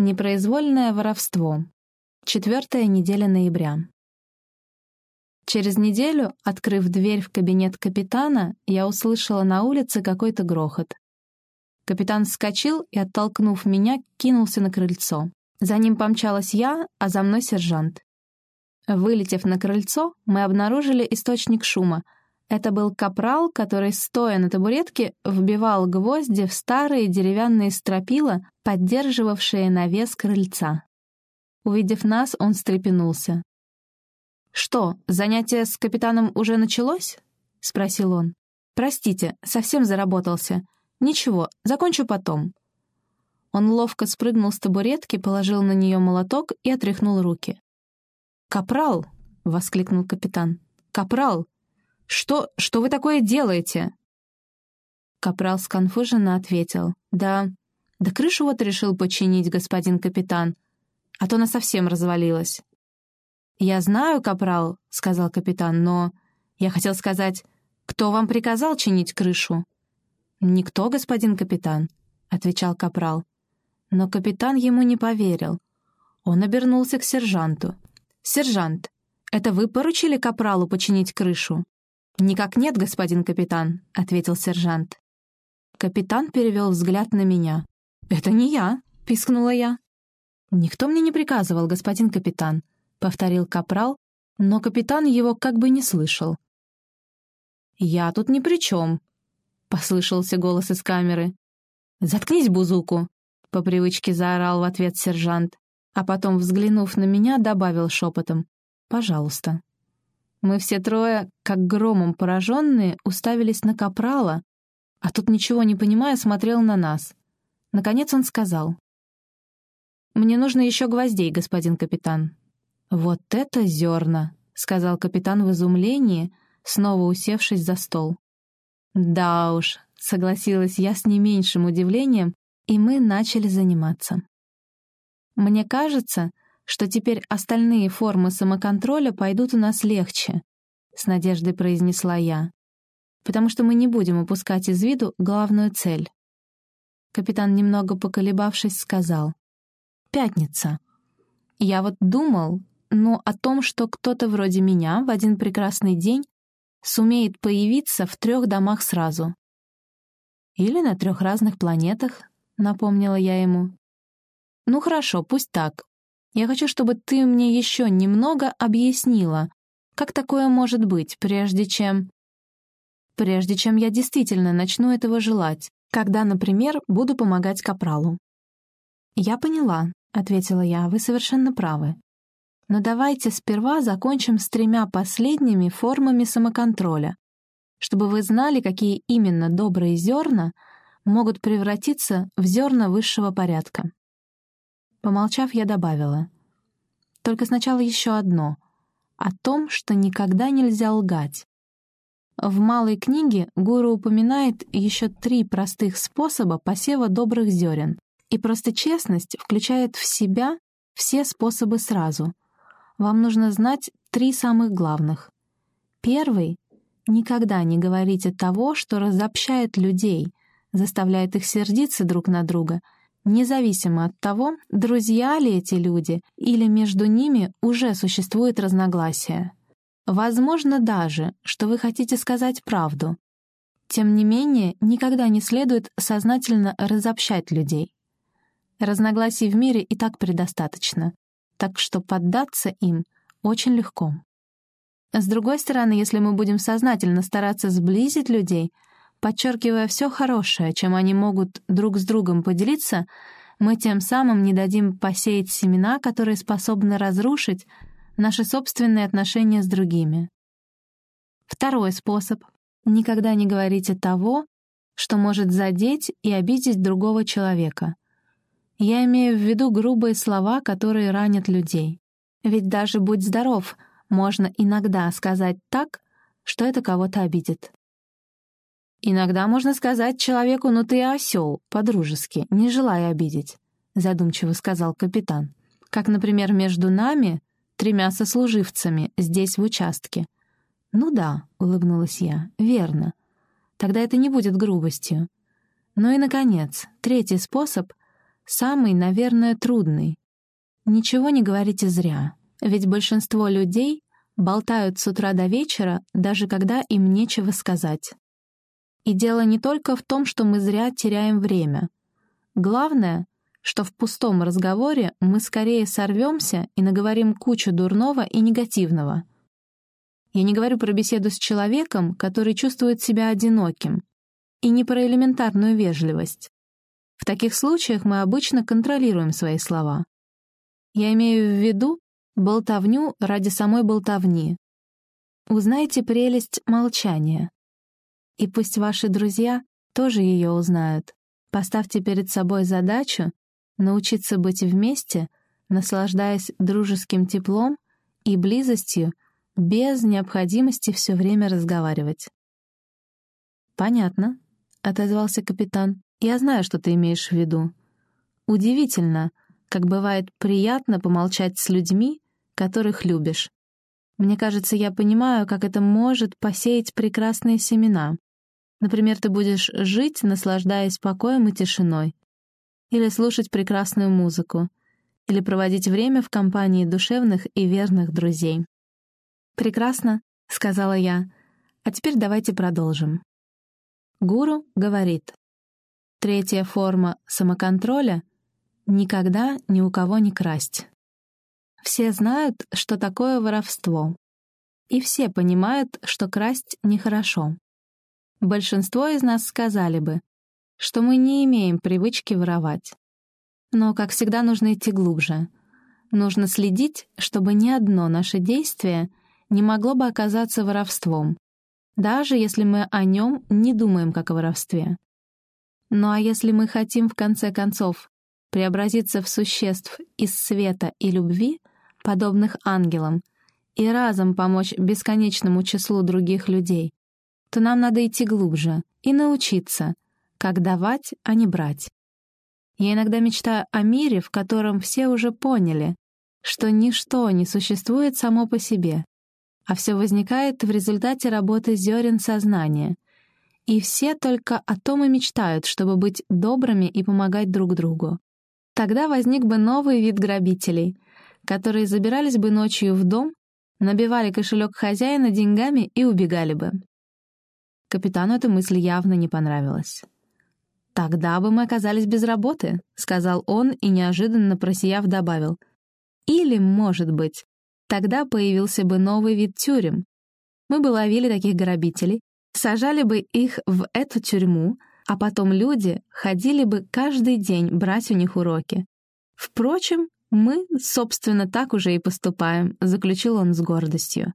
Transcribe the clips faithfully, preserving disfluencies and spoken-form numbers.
Непроизвольное воровство. Четвертая неделя ноября. Через неделю, открыв дверь в кабинет капитана, я услышала на улице какой-то грохот. Капитан вскочил и, оттолкнув меня, кинулся на крыльцо. За ним помчалась я, а за мной сержант. Вылетев на крыльцо, мы обнаружили источник шума. Это был капрал, который, стоя на табуретке, вбивал гвозди в старые деревянные стропила, поддерживавшие навес крыльца. Увидев нас, он встрепенулся. «Что, занятие с капитаном уже началось?» — спросил он. «Простите, совсем заработался. Ничего, закончу потом». Он ловко спрыгнул с табуретки, положил на нее молоток и отряхнул руки. «Капрал!» — воскликнул капитан. «Капрал! Что, что вы такое делаете?» Капрал сконфуженно ответил. «Да, да крышу вот решил починить, господин капитан, а то она совсем развалилась». «Я знаю, капрал», — сказал капитан, «но я хотел сказать, кто вам приказал чинить крышу?» «Никто, господин капитан», — отвечал капрал. Но капитан ему не поверил. Он обернулся к сержанту. «Сержант, это вы поручили капралу починить крышу?» «Никак нет, господин капитан», — ответил сержант. Капитан перевел взгляд на меня. «Это не я», — пискнула я. «Никто мне не приказывал, господин капитан», — повторил капрал, но капитан его как бы не слышал. «Я тут ни при чем», — послышался голос из камеры. «Заткнись, бузуку», — по привычке заорал в ответ сержант, а потом, взглянув на меня, добавил шепотом: «Пожалуйста». Мы все трое, как громом пораженные, уставились на капрала, а тут, ничего не понимая, смотрел на нас. Наконец он сказал: «Мне нужно еще гвоздей, господин капитан». «Вот это зерна!» — сказал капитан в изумлении, снова усевшись за стол. «Да уж», — согласилась я с не меньшим удивлением, и мы начали заниматься. «Мне кажется, что теперь остальные формы самоконтроля пойдут у нас легче», — с надеждой произнесла я, «потому что мы не будем упускать из виду главную цель». Капитан, немного поколебавшись, сказал: «Пятница. Я вот думал, ну, о том, что кто-то вроде меня в один прекрасный день сумеет появиться в трех домах сразу». «Или на трех разных планетах», — напомнила я ему. «Ну хорошо, пусть так. Я хочу, чтобы ты мне еще немного объяснила, как такое может быть, прежде чем... прежде чем я действительно начну этого желать, когда, например, буду помогать капралу». «Я поняла», — ответила я, — «вы совершенно правы. Но давайте сперва закончим с тремя последними формами самоконтроля, чтобы вы знали, какие именно добрые зерна могут превратиться в зерна высшего порядка». Помолчав, я добавила: «Только сначала еще одно — о том, что никогда нельзя лгать. В малой книге гуру упоминает еще три простых способа посева добрых зерен, и просто честность включает в себя все способы сразу. Вам нужно знать три самых главных. Первый — никогда не говорите того, что разобщает людей, заставляет их сердиться друг на друга, независимо от того, друзья ли эти люди или между ними уже существует разногласие. Возможно даже, что вы хотите сказать правду. Тем не менее, никогда не следует сознательно разобщать людей. Разногласий в мире и так предостаточно, так что поддаться им очень легко. С другой стороны, если мы будем сознательно стараться сблизить людей, подчеркивая все хорошее, чем они могут друг с другом поделиться, мы тем самым не дадим посеять семена, которые способны разрушить наши собственные отношения с другими. Второй способ — никогда не говорите того, что может задеть и обидеть другого человека. Я имею в виду грубые слова, которые ранят людей. Ведь даже «будь здоров» можно иногда сказать так, что это кого-то обидит. «Иногда можно сказать человеку: ну ты осел, по-дружески, не желая обидеть», — задумчиво сказал капитан. «Как, например, между нами, тремя сослуживцами, здесь в участке». «Ну да», — улыбнулась я, — «верно. Тогда это не будет грубостью». Ну и, наконец, третий способ — самый, наверное, трудный. Ничего не говорите зря, ведь большинство людей болтают с утра до вечера, даже когда им нечего сказать. И дело не только в том, что мы зря теряем время. Главное, что в пустом разговоре мы скорее сорвемся и наговорим кучу дурного и негативного. Я не говорю про беседу с человеком, который чувствует себя одиноким, и не про элементарную вежливость. В таких случаях мы обычно контролируем свои слова. Я имею в виду болтовню ради самой болтовни. Узнайте прелесть молчания. И пусть ваши друзья тоже ее узнают. Поставьте перед собой задачу научиться быть вместе, наслаждаясь дружеским теплом и близостью, без необходимости все время разговаривать. «Понятно», — отозвался капитан. «Я знаю, что ты имеешь в виду. Удивительно, как бывает приятно помолчать с людьми, которых любишь. Мне кажется, я понимаю, как это может посеять прекрасные семена. Например, ты будешь жить, наслаждаясь покоем и тишиной, или слушать прекрасную музыку, или проводить время в компании душевных и верных друзей». «Прекрасно», — сказала я. «А теперь давайте продолжим». Гуру говорит: третья форма самоконтроля — никогда ни у кого не красть. Все знают, что такое воровство, и все понимают, что красть нехорошо. Большинство из нас сказали бы, что мы не имеем привычки воровать. Но, как всегда, нужно идти глубже. Нужно следить, чтобы ни одно наше действие не могло бы оказаться воровством, даже если мы о нем не думаем как о воровстве. Ну а если мы хотим, в конце концов, преобразиться в существ из света и любви, подобных ангелам, и разом помочь бесконечному числу других людей, то нам надо идти глубже и научиться, как давать, а не брать. Я иногда мечтаю о мире, в котором все уже поняли, что ничто не существует само по себе, а все возникает в результате работы зерен сознания, и все только о том и мечтают, чтобы быть добрыми и помогать друг другу. Тогда возник бы новый вид грабителей, которые забирались бы ночью в дом, набивали кошелек хозяина деньгами и убегали бы. Капитану эта мысль явно не понравилась. «Тогда бы мы оказались без работы», — сказал он и, неожиданно просияв, добавил. «Или, может быть, тогда появился бы новый вид тюрем. Мы бы ловили таких грабителей, сажали бы их в эту тюрьму, а потом люди ходили бы каждый день брать у них уроки. Впрочем, мы, собственно, так уже и поступаем», — заключил он с гордостью.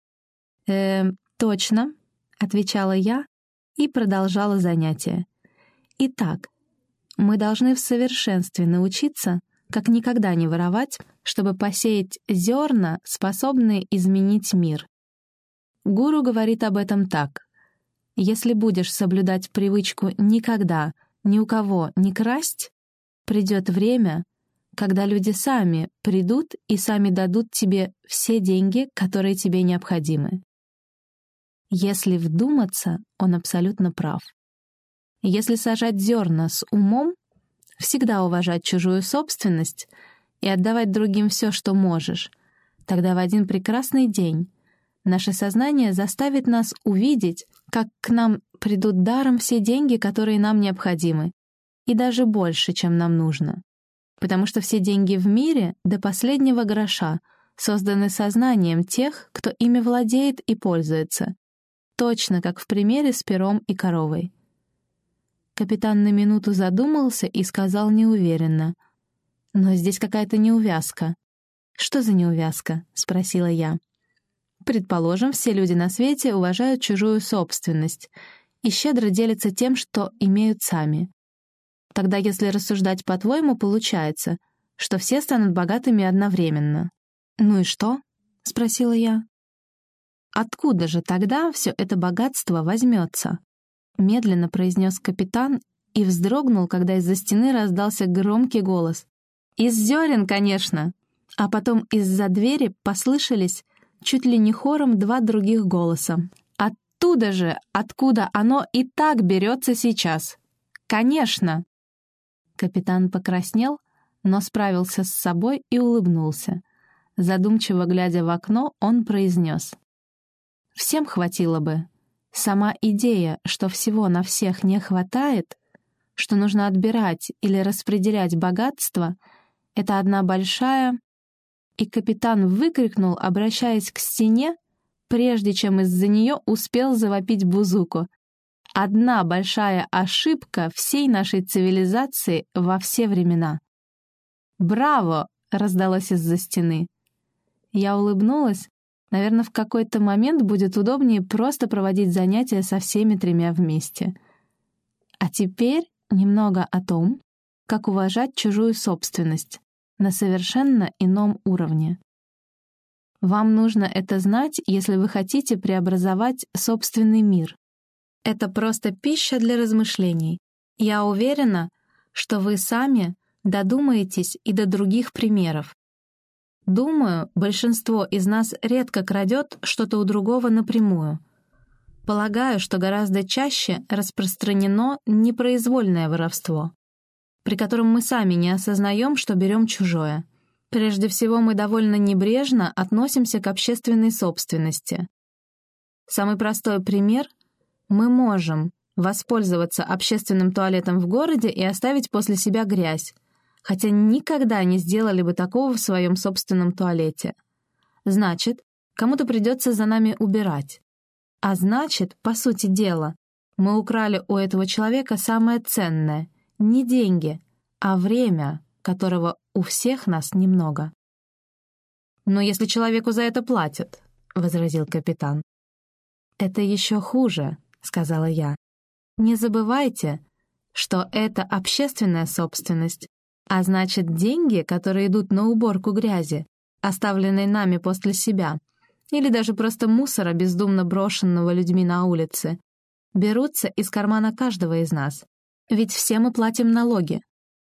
«Э, точно», — отвечала я и продолжала занятие. «Итак, мы должны в совершенстве научиться, как никогда не воровать, чтобы посеять зерна, способные изменить мир. Гуру говорит об этом так: если будешь соблюдать привычку никогда ни у кого не красть, придет время, когда люди сами придут и сами дадут тебе все деньги, которые тебе необходимы». Если вдуматься, он абсолютно прав. Если сажать зерна с умом, всегда уважать чужую собственность и отдавать другим все, что можешь, тогда в один прекрасный день наше сознание заставит нас увидеть, как к нам придут даром все деньги, которые нам необходимы, и даже больше, чем нам нужно. Потому что все деньги в мире до последнего гроша созданы сознанием тех, кто ими владеет и пользуется, точно как в примере с пером и коровой. Капитан на минуту задумался и сказал неуверенно: «Но здесь какая-то неувязка». «Что за неувязка?» — спросила я. «Предположим, все люди на свете уважают чужую собственность и щедро делятся тем, что имеют сами. Тогда, если рассуждать по-твоему, получается, что все станут богатыми одновременно». «Ну и что?» — спросила я. «Откуда же тогда все это богатство возьмется?» — медленно произнес капитан и вздрогнул, когда из-за стены раздался громкий голос. «Из зерен, конечно!» А потом из-за двери послышались чуть ли не хором два других голоса. «Оттуда же, откуда оно и так берется сейчас! Конечно!» Капитан покраснел, но справился с собой и улыбнулся. Задумчиво глядя в окно, он произнес: «Всем хватило бы. Сама идея, что всего на всех не хватает, что нужно отбирать или распределять богатство, это одна большая...» И капитан выкрикнул, обращаясь к стене, прежде чем из-за нее успел завопить Бузуку: «Одна большая ошибка всей нашей цивилизации во все времена». «Браво!» — раздалось из-за стены. Я улыбнулась. Наверное, в какой-то момент будет удобнее просто проводить занятия со всеми тремя вместе. А теперь немного о том, как уважать чужую собственность на совершенно ином уровне. Вам нужно это знать, если вы хотите преобразовать собственный мир. Это просто пища для размышлений. Я уверена, что вы сами додумаетесь и до других примеров. Думаю, большинство из нас редко крадет что-то у другого напрямую. Полагаю, что гораздо чаще распространено непроизвольное воровство, при котором мы сами не осознаем, что берем чужое. Прежде всего, мы довольно небрежно относимся к общественной собственности. Самый простой пример — мы можем воспользоваться общественным туалетом в городе и оставить после себя грязь, хотя никогда не сделали бы такого в своем собственном туалете. Значит, кому-то придется за нами убирать. А значит, по сути дела, мы украли у этого человека самое ценное — не деньги, а время, которого у всех нас немного. «Но если человеку за это платят», — возразил капитан. «Это еще хуже», — сказала я. «Не забывайте, что это общественная собственность, а значит, деньги, которые идут на уборку грязи, оставленной нами после себя, или даже просто мусора, бездумно брошенного людьми на улице, берутся из кармана каждого из нас. Ведь все мы платим налоги.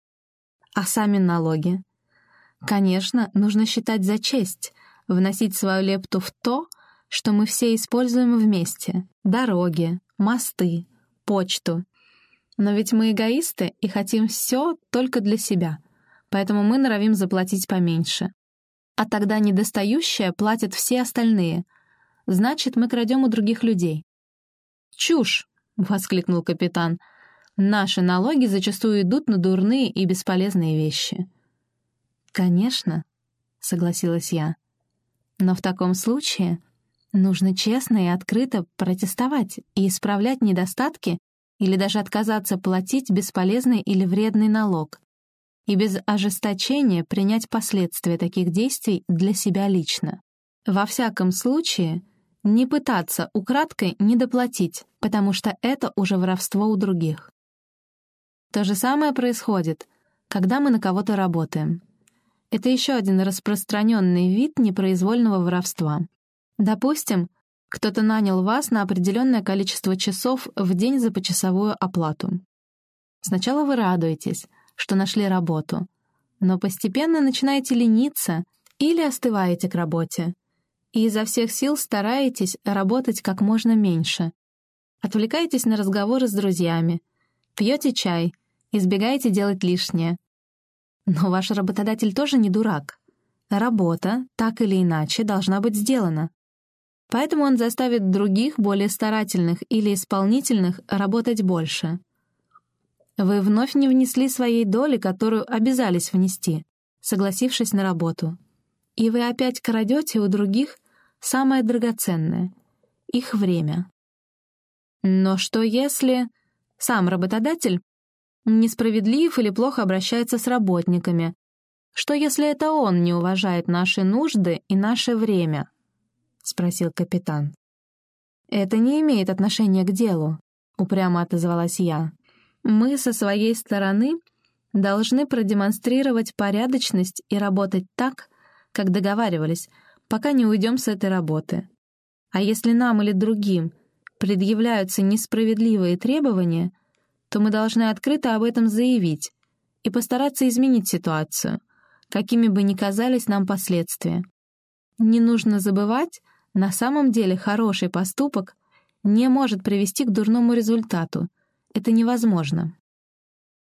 А сами налоги? Конечно, нужно считать за честь, вносить свою лепту в то, что мы все используем вместе — дороги, мосты, почту. Но ведь мы эгоисты и хотим все только для себя, поэтому мы норовим заплатить поменьше. А тогда недостающее платят все остальные. Значит, мы крадем у других людей. «Чушь!» — воскликнул капитан. «Наши налоги зачастую идут на дурные и бесполезные вещи». «Конечно», — согласилась я. «Но в таком случае нужно честно и открыто протестовать и исправлять недостатки или даже отказаться платить бесполезный или вредный налог, и без ожесточения принять последствия таких действий для себя лично. Во всяком случае, не пытаться украдкой недоплатить, потому что это уже воровство у других. То же самое происходит, когда мы на кого-то работаем. Это еще один распространенный вид непроизвольного воровства. Допустим, кто-то нанял вас на определенное количество часов в день за почасовую оплату. Сначала вы радуетесь, что нашли работу, но постепенно начинаете лениться или остываете к работе, и изо всех сил стараетесь работать как можно меньше. Отвлекаетесь на разговоры с друзьями, пьете чай, избегаете делать лишнее. Но ваш работодатель тоже не дурак. Работа, так или иначе, должна быть сделана. Поэтому он заставит других, более старательных или исполнительных, работать больше. Вы вновь не внесли своей доли, которую обязались внести, согласившись на работу. И вы опять крадете у других самое драгоценное — их время. Но что если сам работодатель несправедлив или плохо обращается с работниками? Что если это он не уважает наши нужды и наше время? — спросил капитан. «Это не имеет отношения к делу», — упрямо отозвалась я. «Мы со своей стороны должны продемонстрировать порядочность и работать так, как договаривались, пока не уйдем с этой работы. А если нам или другим предъявляются несправедливые требования, то мы должны открыто об этом заявить и постараться изменить ситуацию, какими бы ни казались нам последствия. Не нужно забывать, на самом деле хороший поступок не может привести к дурному результату. Это невозможно».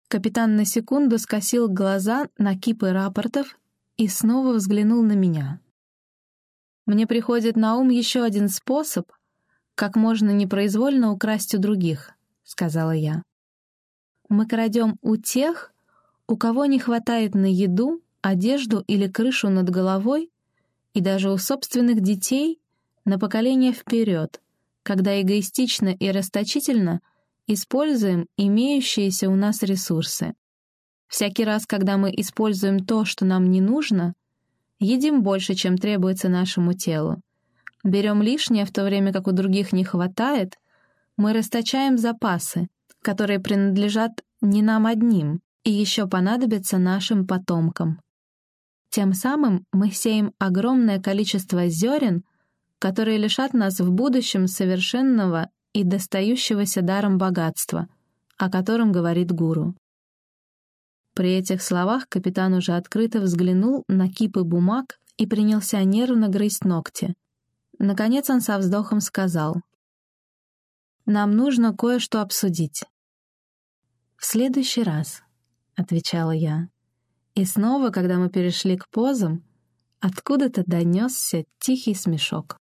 Капитан на секунду скосил глаза на кипы рапортов и снова взглянул на меня. «Мне приходит на ум еще один способ, как можно непроизвольно украсть у других», — сказала я. «Мы крадем у тех, у кого не хватает на еду, одежду или крышу над головой, и даже у собственных детей на поколение вперед, когда эгоистично и расточительно используем имеющиеся у нас ресурсы. Всякий раз, когда мы используем то, что нам не нужно, едим больше, чем требуется нашему телу, берем лишнее, в то время как у других не хватает, мы расточаем запасы, которые принадлежат не нам одним и еще понадобятся нашим потомкам. Тем самым мы сеем огромное количество зерен, которые лишат нас в будущем совершенного и достающегося даром богатства, о котором говорит гуру». При этих словах капитан уже открыто взглянул на кипы бумаг и принялся нервно грызть ногти. Наконец он со вздохом сказал: «Нам нужно кое-что обсудить». «В следующий раз», — отвечала я. И снова, когда мы перешли к позам, откуда-то донесся тихий смешок.